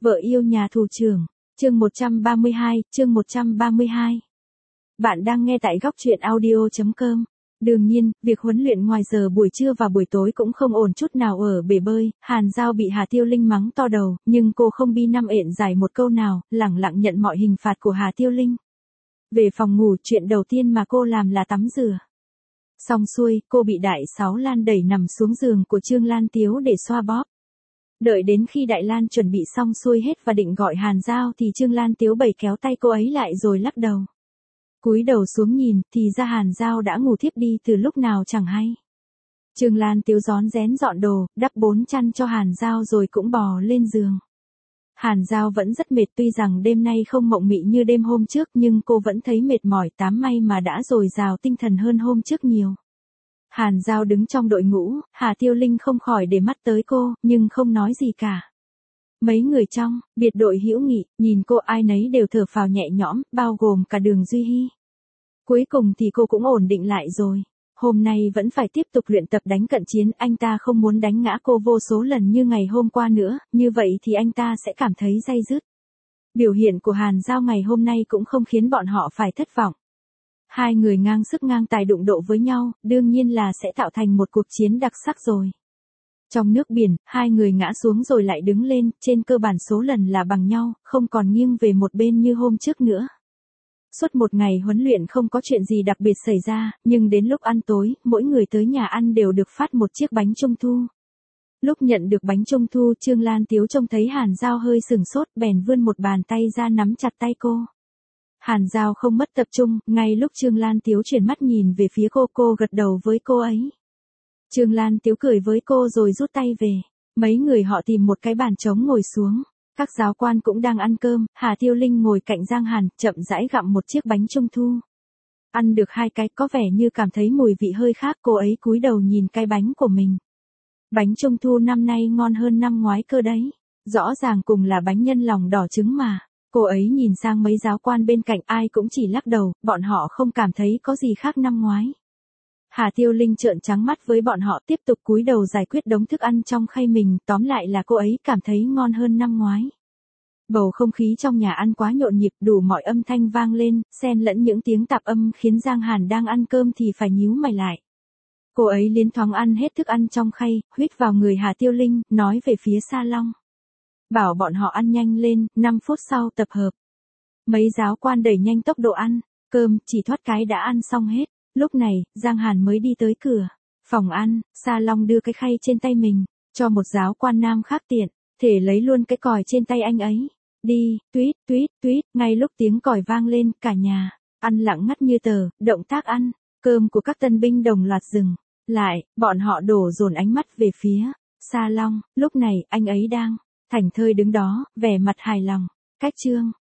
Vợ yêu nhà thủ trưởng, chương 132, chương 132. Bạn đang nghe tại góc truyện audio.com. Đương nhiên, việc huấn luyện ngoài giờ buổi trưa và buổi tối cũng không ổn chút nào ở bể bơi, Hàn Giao bị Hà Tiêu Linh mắng to đầu, nhưng cô không bi năm ện giải một câu nào, lẳng lặng nhận mọi hình phạt của Hà Tiêu Linh. Về phòng ngủ, chuyện đầu tiên mà cô làm là tắm rửa. Xong xuôi, cô bị Đại Sáu Lan đẩy nằm xuống giường của Trương Lan Tiếu để xoa bóp. Đợi đến khi Đại Lan chuẩn bị xong xuôi hết và định gọi Hàn Giao thì Trương Lan Tiếu bẩy kéo tay cô ấy lại rồi lắc đầu. Cúi đầu xuống nhìn thì ra Hàn Giao đã ngủ thiếp đi từ lúc nào chẳng hay. Trương Lan Tiếu rón rén dọn đồ, đắp 4 chăn cho Hàn Giao rồi cũng bò lên giường. Hàn Giao vẫn rất mệt, tuy rằng đêm nay không mộng mị như đêm hôm trước nhưng cô vẫn thấy mệt mỏi, tám may mà đã dồi dào tinh thần hơn hôm trước nhiều. Hàn Giao đứng trong đội ngũ, Hà Tiêu Linh không khỏi để mắt tới cô, nhưng không nói gì cả. Mấy người trong biệt đội hữu nghị, nhìn cô ai nấy đều thở phào nhẹ nhõm, bao gồm cả Đường Duy Hy. Cuối cùng thì cô cũng ổn định lại rồi. Hôm nay vẫn phải tiếp tục luyện tập đánh cận chiến, anh ta không muốn đánh ngã cô vô số lần như ngày hôm qua nữa, như vậy thì anh ta sẽ cảm thấy day dứt. Biểu hiện của Hàn Giao ngày hôm nay cũng không khiến bọn họ phải thất vọng. Hai người ngang sức ngang tài đụng độ với nhau, đương nhiên là sẽ tạo thành một cuộc chiến đặc sắc rồi. Trong nước biển, hai người ngã xuống rồi lại đứng lên, trên cơ bản số lần là bằng nhau, không còn nghiêng về một bên như hôm trước nữa. Suốt một ngày huấn luyện không có chuyện gì đặc biệt xảy ra, nhưng đến lúc ăn tối, mỗi người tới nhà ăn đều được phát một chiếc bánh trung thu. Lúc nhận được bánh trung thu, Trương Lan Tiếu trông thấy Hàn Giao hơi sừng sốt, bèn vươn một bàn tay ra nắm chặt tay cô. Hàn Giao không mất tập trung, ngay lúc Trương Lan Tiếu chuyển mắt nhìn về phía cô gật đầu với cô ấy. Trương Lan Tiếu cười với cô rồi rút tay về. Mấy người họ tìm một cái bàn trống ngồi xuống. Các giáo quan cũng đang ăn cơm, Hà Tiêu Linh ngồi cạnh Giang Hàn, chậm rãi gặm một chiếc bánh trung thu. Ăn được 2 cái, có vẻ như cảm thấy mùi vị hơi khác, cô ấy cúi đầu nhìn cái bánh của mình. Bánh trung thu năm nay ngon hơn năm ngoái cơ đấy. Rõ ràng cùng là bánh nhân lòng đỏ trứng mà. Cô ấy nhìn sang mấy giáo quan bên cạnh, ai cũng chỉ lắc đầu, bọn họ không cảm thấy có gì khác năm ngoái. Hà Tiêu Linh trợn trắng mắt với bọn họ, tiếp tục cúi đầu giải quyết đống thức ăn trong khay mình, tóm lại là cô ấy cảm thấy ngon hơn năm ngoái. Bầu không khí trong nhà ăn quá nhộn nhịp, đủ mọi âm thanh vang lên, xen lẫn những tiếng tạp âm khiến Giang Hàn đang ăn cơm thì phải nhíu mày lại. Cô ấy liến thoáng ăn hết thức ăn trong khay, huýt vào người Hà Tiêu Linh, nói về phía salon. Bảo bọn họ ăn nhanh lên, 5 phút sau tập hợp. Mấy giáo quan đẩy nhanh tốc độ ăn, cơm chỉ thoát cái đã ăn xong hết. Lúc này, Giang Hàn mới đi tới cửa phòng ăn, salon đưa cái khay trên tay mình, cho một giáo quan nam khác tiện, thể lấy luôn cái còi trên tay anh ấy. Đi, tuýt, tuýt, tuýt, ngay lúc tiếng còi vang lên, cả nhà ăn lặng ngắt như tờ, động tác ăn, cơm của các tân binh đồng loạt dừng lại, bọn họ đổ dồn ánh mắt về phía salon. Lúc này, anh ấy đang thảnh thơi đứng đó, vẻ mặt hài lòng. Cách chương